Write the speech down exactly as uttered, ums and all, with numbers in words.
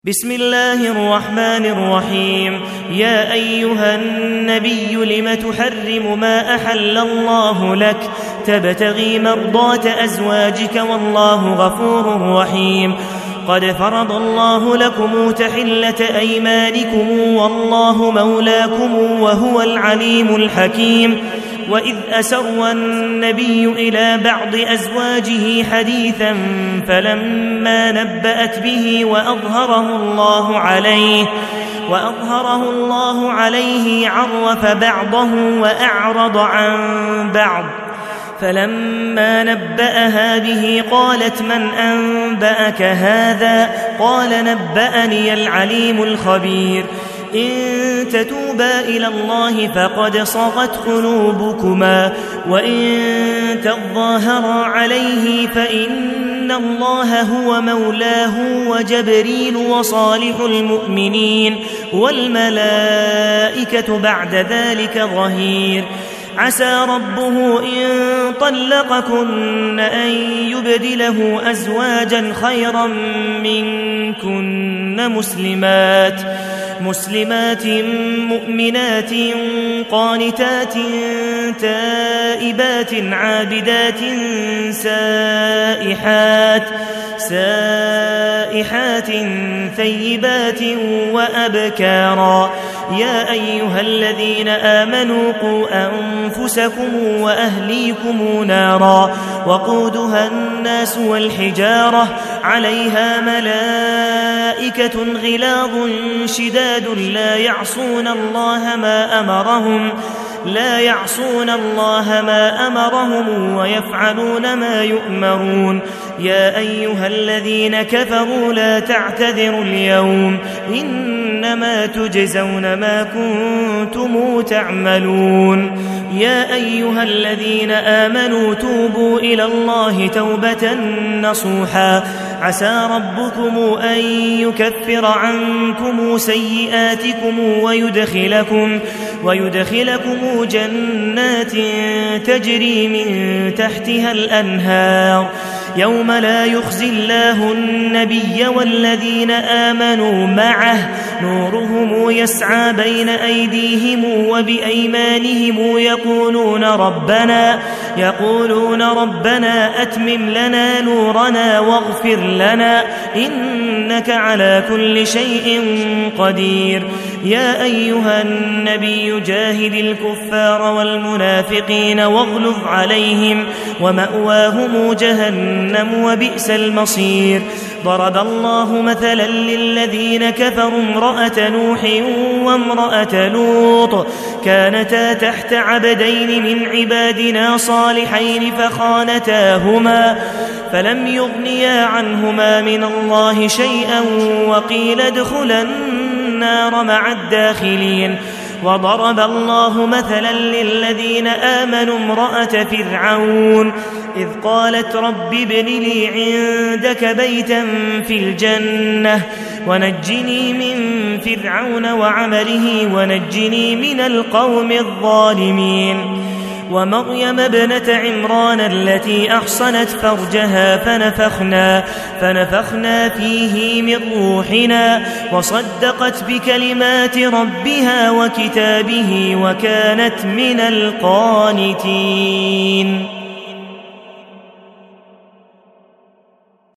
بسم الله الرحمن الرحيم. يا أيها النبي لم تحرم ما أحل الله لك تبتغي مرضات أزواجك والله غفور رحيم. قد فرض الله لكم تحلة أيمانكم والله مولاكم وهو العليم الحكيم. وإذ أسر النبي إلى بعض أزواجه حديثا فلما نبأت به وأظهره الله عليه وأظهره الله عليه عرف بعضه وأعرض عن بعض. فلما نبأها به قالت من أنبأك هذا؟ قال نبأني العليم الخبير. إن تتوبا إلى الله فقد صغت قلوبكما وإن تظاهرا عليه فإن الله هو مولاه وجبريل وصالح المؤمنين والملائكة بعد ذلك ظهير. عسى ربه إن طلقكن أن يبدله أزواجا خيرا منكن مسلمات مسلمات مؤمنات قانتات تائبات عابدات سائحات سائحات ثيبات وأبكارا. يا أيها الذين آمنوا قوا أنفسكم وأهليكم نارا وقودها الناس والحجارة عليها ملائكة غلاظ شداد لا يعصون الله ما أمرهم لا يعصون الله ما أمرهم ويفعلون ما يؤمرون. يا أيها الذين كفروا لا تعتذروا اليوم إنما تجزون ما كنتم تعملون. يا أيها الذين آمنوا توبوا إلى الله توبة نصوحا عسى ربكم أن يكفر عنكم سيئاتكم ويدخلكم ويدخلكم جنات تجري من تحتها الأنهار يوم لا يخزي الله النبي والذين آمنوا معه نورهم يسعى بين أيديهم وبأيمانهم يقولون ربنا يقولون ربنا أتمم لنا نورنا واغفر لنا إنك على كل شيء قدير. يا أيها النبي جاهد الكفار والمنافقين واغلظ عليهم ومأواهم جهنم وبئس المصير. ضرب الله مثلا للذين كفروا امرأة نوح وامرأة لوط كانتا تحت عبدين من عبادنا صالحين فخانتاهما فلم يغنيا عنهما من الله شيئا وقيل ادخلا النار مع الداخلين. وضرب الله مثلا للذين آمنوا امرأة فرعون إذ قالت رب ابن لي عندك بيتا في الجنة ونجني من فرعون وعمله ونجني من القوم الظالمين. ومريم ابنة عمران التي أحصنت فرجها فنفخنا, فنفخنا فيه من روحنا وصدقت بكلمات ربها وكتابه وكانت من القانتين.